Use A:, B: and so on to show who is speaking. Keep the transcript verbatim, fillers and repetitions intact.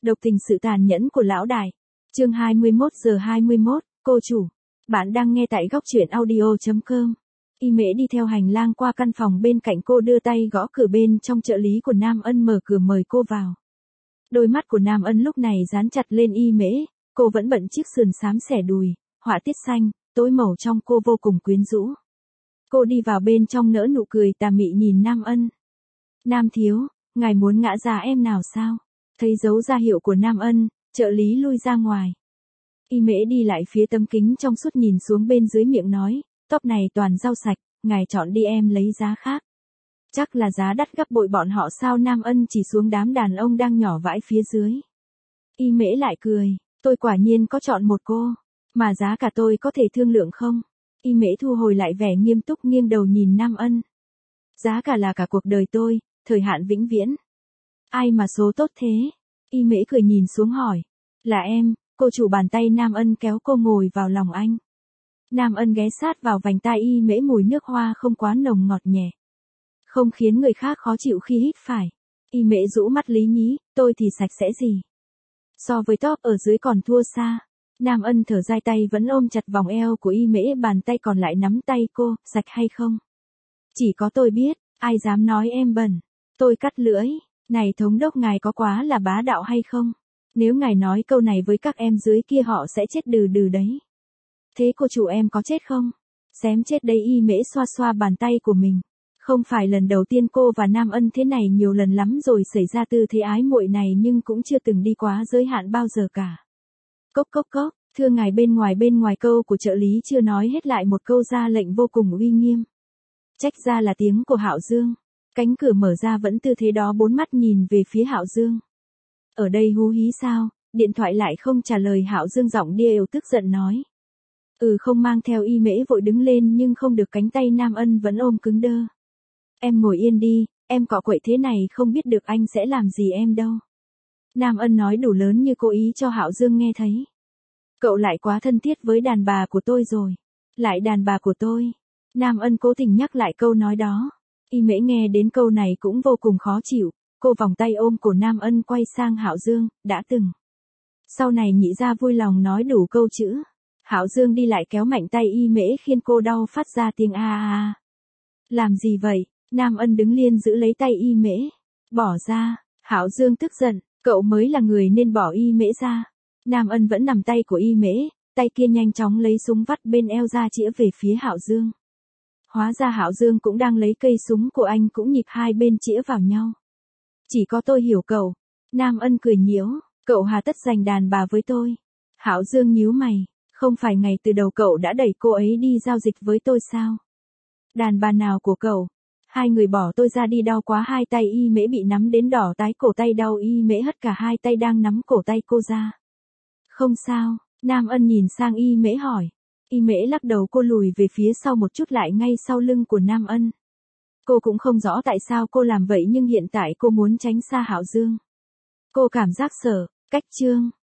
A: Độc tình sự tàn nhẫn của lão đại. Chương hai mươi mốt giờ hai mươi mốt, cô chủ. Bạn đang nghe tại góc truyện audio chấm com. Y Mễ đi theo hành lang qua căn phòng bên cạnh cô, đưa tay gõ cửa bên trong. Trợ lý của Nam Ân mở cửa mời cô vào. Đôi mắt của Nam Ân lúc này dán chặt lên Y Mễ, cô vẫn bận chiếc sườn xám xẻ đùi, họa tiết xanh, tối màu trong cô vô cùng quyến rũ. Cô đi vào bên trong nở nụ cười tà mị nhìn Nam Ân. Nam thiếu, ngài muốn ngã giá em nào sao? Thấy dấu ra hiệu của Nam Ân, trợ lý lui ra ngoài. Y Mễ đi lại phía tấm kính trong suốt nhìn xuống bên dưới, miệng nói, tóc này toàn rau sạch, ngài chọn đi, em lấy giá khác. Chắc là giá đắt gấp bội bọn họ sao? Nam Ân chỉ xuống đám đàn ông đang nhỏ vãi phía dưới. Y Mễ lại cười, tôi quả nhiên có chọn một cô, mà giá cả tôi có thể thương lượng không? Y Mễ thu hồi lại vẻ nghiêm túc, nghiêng đầu nhìn Nam Ân. Giá cả là cả cuộc đời tôi, thời hạn vĩnh viễn. Ai mà số tốt thế? Y Mễ cười nhìn xuống hỏi. Là em. Cô chủ. Bàn tay Nam Ân kéo cô ngồi vào lòng anh. Nam Ân ghé sát vào vành tai Y Mễ, mùi nước hoa không quá nồng, ngọt nhẹ, không khiến người khác khó chịu khi hít phải. Y Mễ rũ mắt lý nhí, tôi thì sạch sẽ gì? So với top ở dưới còn thua xa. Nam Ân thở dài, tay vẫn ôm chặt vòng eo của Y Mễ, bàn tay còn lại nắm tay cô. Sạch hay không? Chỉ có tôi biết, ai dám nói em bẩn. Tôi cắt lưỡi. Này thống đốc, ngài có quá là bá đạo hay không? Nếu ngài nói câu này với các em dưới kia họ sẽ chết đừ đừ đấy. Thế cô chủ em có chết không? Xém chết đấy. Y Mễ xoa xoa bàn tay của mình. Không phải lần đầu tiên cô và Nam Ân thế này, nhiều lần lắm rồi xảy ra tư thế ái muội này, nhưng cũng chưa từng đi quá giới hạn bao giờ cả. Cốc cốc cốc, thưa ngài, bên ngoài bên ngoài. Câu của trợ lý chưa nói hết, lại một câu ra lệnh vô cùng uy nghiêm. Trách ra là tiếng của Hạo Dương. Cánh cửa mở ra, vẫn tư thế đó, bốn mắt nhìn về phía Hạo Dương. Ở đây hú hí sao? Điện thoại lại không trả lời. Hạo Dương giọng đia đều tức giận nói. Ừ, không mang theo. Y Mễ vội đứng lên nhưng không được, cánh tay Nam Ân vẫn ôm cứng đơ. Em ngồi yên đi, em cọ quậy thế này không biết được anh sẽ làm gì em đâu. Nam Ân nói đủ lớn như cố ý cho Hạo Dương nghe thấy. Cậu lại quá thân thiết với đàn bà của tôi rồi. Lại đàn bà của tôi. Nam Ân cố tình nhắc lại câu nói đó. Y Mễ nghe đến câu này cũng vô cùng khó chịu. Cô vòng tay ôm cổ Nam Ân, quay sang Hạo Dương. Đã từng. Sau này nhị gia vui lòng nói đủ câu chữ. Hạo Dương đi lại kéo mạnh tay Y Mễ, khiến cô đau phát ra tiếng a a a. Làm gì vậy? Nam Ân đứng liên giữ lấy tay Y Mễ. Bỏ ra. Hạo Dương tức giận. Cậu mới là người nên bỏ Y Mễ ra. Nam Ân vẫn nằm tay của Y Mễ, tay kia nhanh chóng lấy súng vắt bên eo ra, chĩa về phía Hạo Dương. Hóa ra Hạo Dương cũng đang lấy cây súng của anh, cũng nhịp hai bên chĩa vào nhau. Chỉ có tôi hiểu cậu. Nam Ân cười nhiễu. Cậu hà tất giành đàn bà với tôi? Hạo Dương nhíu mày. Không phải ngày từ đầu cậu đã đẩy cô ấy đi giao dịch với tôi sao? Đàn bà nào của cậu? Hai người bỏ tôi ra đi. Đau quá. Hai tay Y Mễ bị nắm đến đỏ tái cổ tay đau. Y Mễ hất cả hai tay đang nắm cổ tay cô ra. Không sao. Nam Ân nhìn sang Y Mễ hỏi. Y Mễ lắc đầu. Cô lùi về phía sau một chút, lại ngay sau lưng của Nam Ân. Cô cũng không rõ tại sao cô làm vậy, nhưng hiện tại cô muốn tránh xa Hạo Dương. Cô cảm giác sợ. Cách chương.